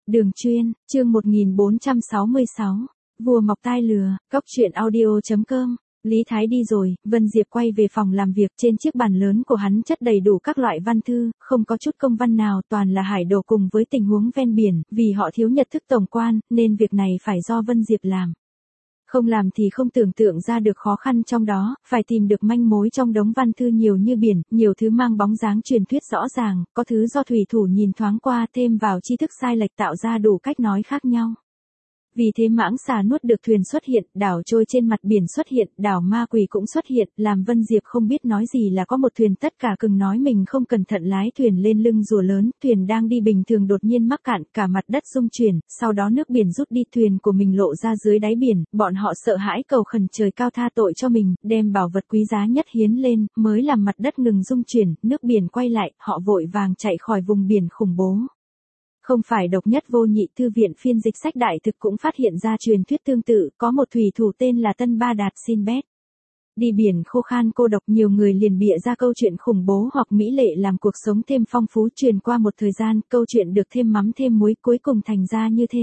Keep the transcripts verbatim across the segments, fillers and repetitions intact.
Đường chuyên, chương một nghìn bốn trăm sáu mươi sáu, vua mọc tai lừa, cóc truyện audio chấm com. Lý Thái đi rồi, Vân Diệp quay về phòng làm việc, trên chiếc bàn lớn của hắn chất đầy đủ các loại văn thư, không có chút công văn nào, toàn là hải đồ cùng với tình huống ven biển, vì họ thiếu nhận thức tổng quan, nên việc này phải do Vân Diệp làm. Không làm thì không tưởng tượng ra được khó khăn trong đó, phải tìm được manh mối trong đống văn thư nhiều như biển, nhiều thứ mang bóng dáng truyền thuyết rõ ràng, có thứ do thủy thủ nhìn thoáng qua thêm vào tri thức sai lệch tạo ra đủ cách nói khác nhau. Vì thế mãng xà nuốt được thuyền xuất hiện, đảo trôi trên mặt biển xuất hiện, đảo ma quỷ cũng xuất hiện, làm Vân Diệp không biết nói gì là có một thuyền, tất cả cừng nói mình không cẩn thận lái thuyền lên lưng rùa lớn, thuyền đang đi bình thường đột nhiên mắc cạn, cả mặt đất rung chuyển, sau đó nước biển rút đi, thuyền của mình lộ ra dưới đáy biển, bọn họ sợ hãi cầu khẩn trời cao tha tội cho mình, đem bảo vật quý giá nhất hiến lên, mới làm mặt đất ngừng rung chuyển, nước biển quay lại, họ vội vàng chạy khỏi vùng biển khủng bố. Không phải độc nhất vô nhị, thư viện phiên dịch sách đại thực cũng phát hiện ra truyền thuyết tương tự, có một thủy thủ tên là Tân Ba Đạt Sinbad. Đi biển khô khan cô độc, nhiều người liền bịa ra câu chuyện khủng bố hoặc mỹ lệ làm cuộc sống thêm phong phú, truyền qua một thời gian, câu chuyện được thêm mắm thêm muối, cuối cùng thành ra như thế.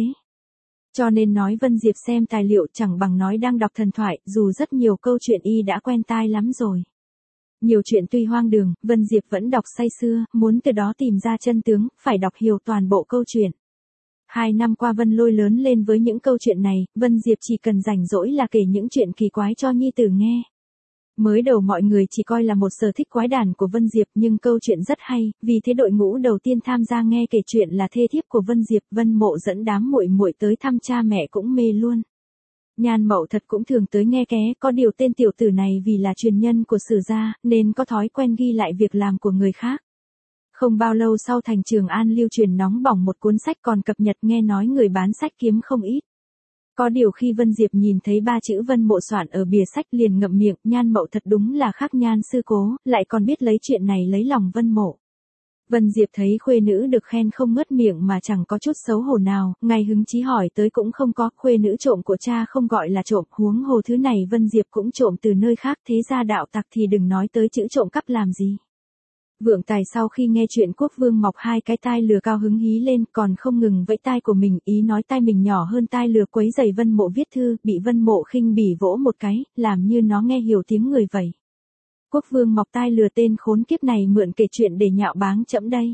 Cho nên nói Vân Diệp xem tài liệu chẳng bằng nói đang đọc thần thoại, dù rất nhiều câu chuyện y đã quen tai lắm rồi. Nhiều chuyện tuy hoang đường, Vân Diệp vẫn đọc say sưa, muốn từ đó tìm ra chân tướng, phải đọc hiểu toàn bộ câu chuyện. Hai năm qua Vân Lôi lớn lên với những câu chuyện này, Vân Diệp chỉ cần rảnh rỗi là kể những chuyện kỳ quái cho nhi tử nghe. Mới đầu mọi người chỉ coi là một sở thích quái đản của Vân Diệp, nhưng câu chuyện rất hay, vì thế đội ngũ đầu tiên tham gia nghe kể chuyện là thê thiếp của Vân Diệp, Vân Mộ dẫn đám muội muội tới thăm, cha mẹ cũng mê luôn. Nhan Mậu Thật cũng thường tới nghe ké, có điều tên tiểu tử này vì là truyền nhân của Sử gia, nên có thói quen ghi lại việc làm của người khác. Không bao lâu sau thành Trường An lưu truyền nóng bỏng một cuốn sách còn cập nhật, nghe nói người bán sách kiếm không ít. Có điều khi Vân Diệp nhìn thấy ba chữ Vân Mộ soạn ở bìa sách liền ngậm miệng, Nhan Mậu Thật đúng là khác Nhan sư cố, lại còn biết lấy chuyện này lấy lòng Vân Mộ. Vân Diệp thấy khuê nữ được khen không ngớt miệng mà chẳng có chút xấu hổ nào, ngay hứng chí hỏi tới cũng không có, khuê nữ trộm của cha không gọi là trộm, huống hồ thứ này Vân Diệp cũng trộm từ nơi khác, thế ra đạo tặc thì đừng nói tới chữ trộm cắp làm gì. Vượng Tài sau khi nghe chuyện quốc vương mọc hai cái tai lừa cao hứng hí lên, còn không ngừng vẫy tai của mình, ý nói tai mình nhỏ hơn tai lừa, quấy rầy Vân Mộ viết thư, bị Vân Mộ khinh bỉ vỗ một cái, làm như nó nghe hiểu tiếng người vậy. Quốc vương mọc tai lừa, tên khốn kiếp này mượn kể chuyện để nhạo báng trẫm đây.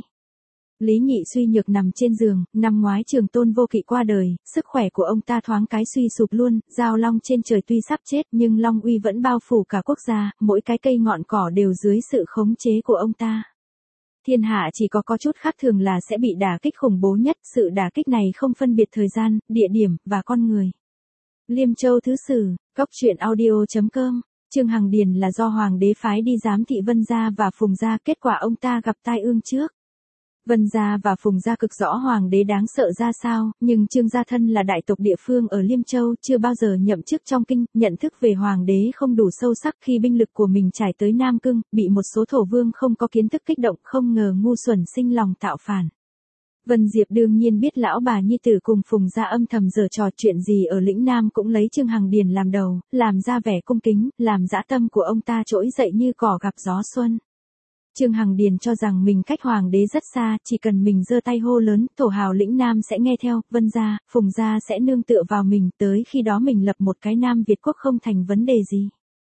Lý Nhị suy nhược nằm trên giường, năm ngoái Trường Tôn Vô Kỵ qua đời, sức khỏe của ông ta thoáng cái suy sụp luôn, Giao Long trên trời tuy sắp chết nhưng Long uy vẫn bao phủ cả quốc gia, mỗi cái cây ngọn cỏ đều dưới sự khống chế của ông ta. Thiên hạ chỉ có có chút khác thường là sẽ bị đả kích khủng bố nhất, sự đả kích này không phân biệt thời gian, địa điểm, và con người. Liêm Châu Thứ Sử, cóc truyện audio chấm com. Trương Hằng Điền là do hoàng đế phái đi giám thị Vân gia và Phùng gia, kết quả ông ta gặp tai ương trước. Vân gia và Phùng gia cực rõ hoàng đế đáng sợ ra sao, nhưng Trương gia thân là đại tộc địa phương ở Liêm Châu, chưa bao giờ nhậm chức trong kinh, nhận thức về hoàng đế không đủ sâu sắc, khi binh lực của mình trải tới Nam Cương, bị một số thổ vương không có kiến thức kích động, không ngờ ngu xuẩn sinh lòng tạo phản. Vân Diệp đương nhiên biết lão bà nhi tử cùng Phùng gia âm thầm giở trò, chuyện gì ở lĩnh Nam cũng lấy Trương Hằng Điền làm đầu, làm ra vẻ cung kính, làm dã tâm của ông ta trỗi dậy như cỏ gặp gió xuân. Trương Hằng Điền cho rằng mình cách hoàng đế rất xa, chỉ cần mình giơ tay hô lớn, thổ hào lĩnh Nam sẽ nghe theo, Vân gia, Phùng gia sẽ nương tựa vào mình, tới khi đó mình lập một cái Nam Việt quốc không thành vấn đề gì.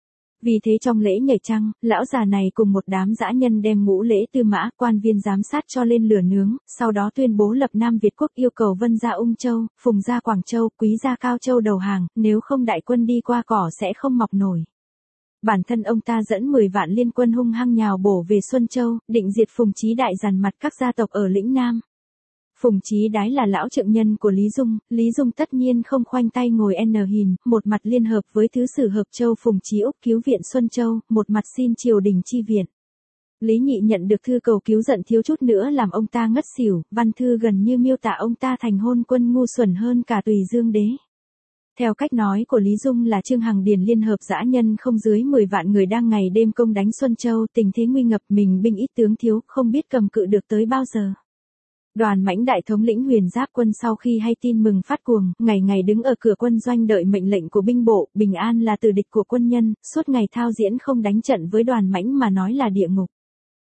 Vì thế trong lễ nhảy trăng, lão già này cùng một đám dã nhân đem ngũ lễ tư mã, quan viên giám sát cho lên lửa nướng, sau đó tuyên bố lập Nam Việt quốc, yêu cầu Vân gia Ung Châu, Phùng gia Quảng Châu, Quý gia Cao Châu đầu hàng, nếu không đại quân đi qua cỏ sẽ không mọc nổi. Bản thân ông ta dẫn mười vạn liên quân hung hăng nhào bổ về Xuân Châu, định diệt Phùng Chí Đại dàn mặt các gia tộc ở lĩnh Nam. Phùng Chí Đái là lão trượng nhân của Lý Dung, Lý Dung tất nhiên không khoanh tay ngồi n hìn, một mặt liên hợp với Thứ sử Hợp Châu Phùng Chí Úc cứu viện Xuân Châu, một mặt xin triều đình chi viện. Lý Nhị nhận được thư cầu cứu giận thiếu chút nữa làm ông ta ngất xỉu, văn thư gần như miêu tả ông ta thành hôn quân ngu xuẩn hơn cả Tùy Dương đế. Theo cách nói của Lý Dung là Trương Hằng Điền liên hợp dã nhân không dưới mười vạn người đang ngày đêm công đánh Xuân Châu, tình thế nguy ngập, mình binh ít tướng thiếu, không biết cầm cự được tới bao giờ. Đoàn Mãnh đại thống lĩnh Huyền Giáp quân sau khi hay tin mừng phát cuồng, ngày ngày đứng ở cửa quân doanh đợi mệnh lệnh của binh bộ, bình an là từ địch của quân nhân, suốt ngày thao diễn không đánh trận với Đoàn Mãnh mà nói là địa ngục.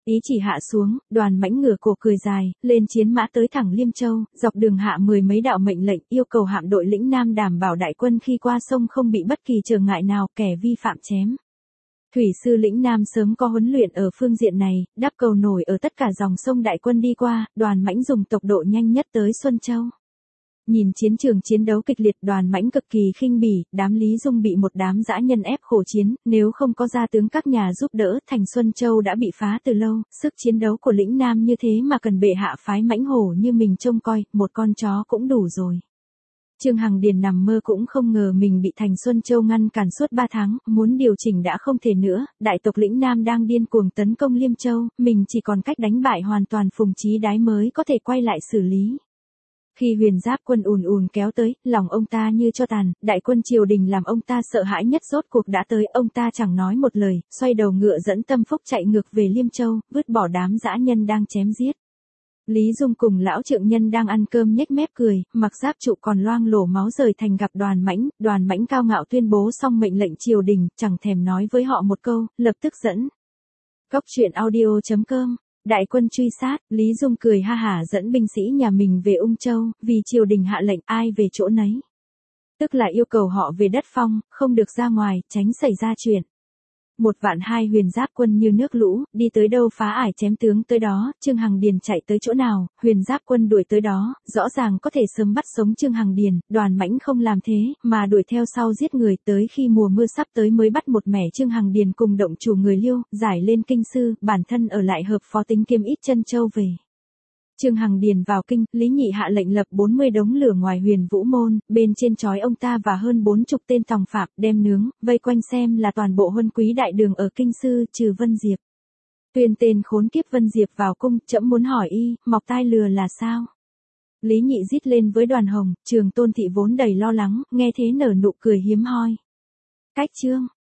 Ý chỉ hạ xuống, Đoàn Mãnh ngửa cổ cười dài, lên chiến mã tới thẳng Liêm Châu, dọc đường hạ mười mấy đạo mệnh lệnh, yêu cầu hạm đội lĩnh Nam đảm bảo đại quân khi qua sông không bị bất kỳ trở ngại nào, kẻ vi phạm chém. Thủy sư lĩnh Nam sớm có huấn luyện ở phương diện này, đắp cầu nổi ở tất cả dòng sông đại quân đi qua, Đoàn Mãnh dùng tốc độ nhanh nhất tới Xuân Châu. Nhìn chiến trường chiến đấu kịch liệt, Đoàn Mãnh cực kỳ khinh bỉ, đám Lý Dung bị một đám dã nhân ép khổ chiến, nếu không có gia tướng các nhà giúp đỡ, thành Xuân Châu đã bị phá từ lâu, sức chiến đấu của lĩnh Nam như thế mà cần bệ hạ phái mãnh hổ như mình trông coi, một con chó cũng đủ rồi. Trương Hằng Điền nằm mơ cũng không ngờ mình bị thành Xuân Châu ngăn cản suốt ba tháng, muốn điều chỉnh đã không thể nữa, đại tộc lĩnh Nam đang điên cuồng tấn công Liêm Châu, mình chỉ còn cách đánh bại hoàn toàn Phùng Chí Đái mới có thể quay lại xử lý. Khi Huyền Giáp quân ùn ùn kéo tới, lòng ông ta như cho tàn, đại quân triều đình làm ông ta sợ hãi nhất rốt cuộc đã tới, ông ta chẳng nói một lời, xoay đầu ngựa dẫn Tâm Phúc chạy ngược về Liêm Châu, vứt bỏ đám dã nhân đang chém giết. Lý Dung cùng lão trượng nhân đang ăn cơm nhếch mép cười, mặc giáp trụ còn loang lổ máu rời thành gặp Đoàn Mãnh, Đoàn Mãnh cao ngạo tuyên bố xong mệnh lệnh triều đình, chẳng thèm nói với họ một câu, lập tức dẫn. Góc truyện audio chấm com. Đại quân truy sát, Lý Dung cười ha hả dẫn binh sĩ nhà mình về Ung Châu, vì triều đình hạ lệnh ai về chỗ nấy. Tức là yêu cầu họ về đất phong, không được ra ngoài, tránh xảy ra chuyện. Một vạn hai Huyền Giáp quân như nước lũ, đi tới đâu phá ải chém tướng tới đó, Trương Hằng Điền chạy tới chỗ nào, Huyền Giáp quân đuổi tới đó, rõ ràng có thể sớm bắt sống Trương Hằng Điền, Đoàn Mãnh không làm thế, mà đuổi theo sau giết người, tới khi mùa mưa sắp tới mới bắt một mẻ Trương Hằng Điền cùng động chủ người Liêu, giải lên kinh sư, bản thân ở lại hợp phó tính kiêm ít chân châu về. Trương Hằng Điền vào kinh, Lý Nhị hạ lệnh lập bốn mươi đống lửa ngoài Huyền Vũ môn, bên trên trói ông ta và hơn bốn chục tên tòng phạm, đem nướng, vây quanh xem là toàn bộ huân quý đại đường ở kinh sư, trừ Vân Diệp. Tuyên tên khốn kiếp Vân Diệp vào cung, trẫm muốn hỏi y, mọc tai lừa là sao? Lý Nhị rít lên với Đoàn Hồng, Trường Tôn thị vốn đầy lo lắng, nghe thế nở nụ cười hiếm hoi. Cách chương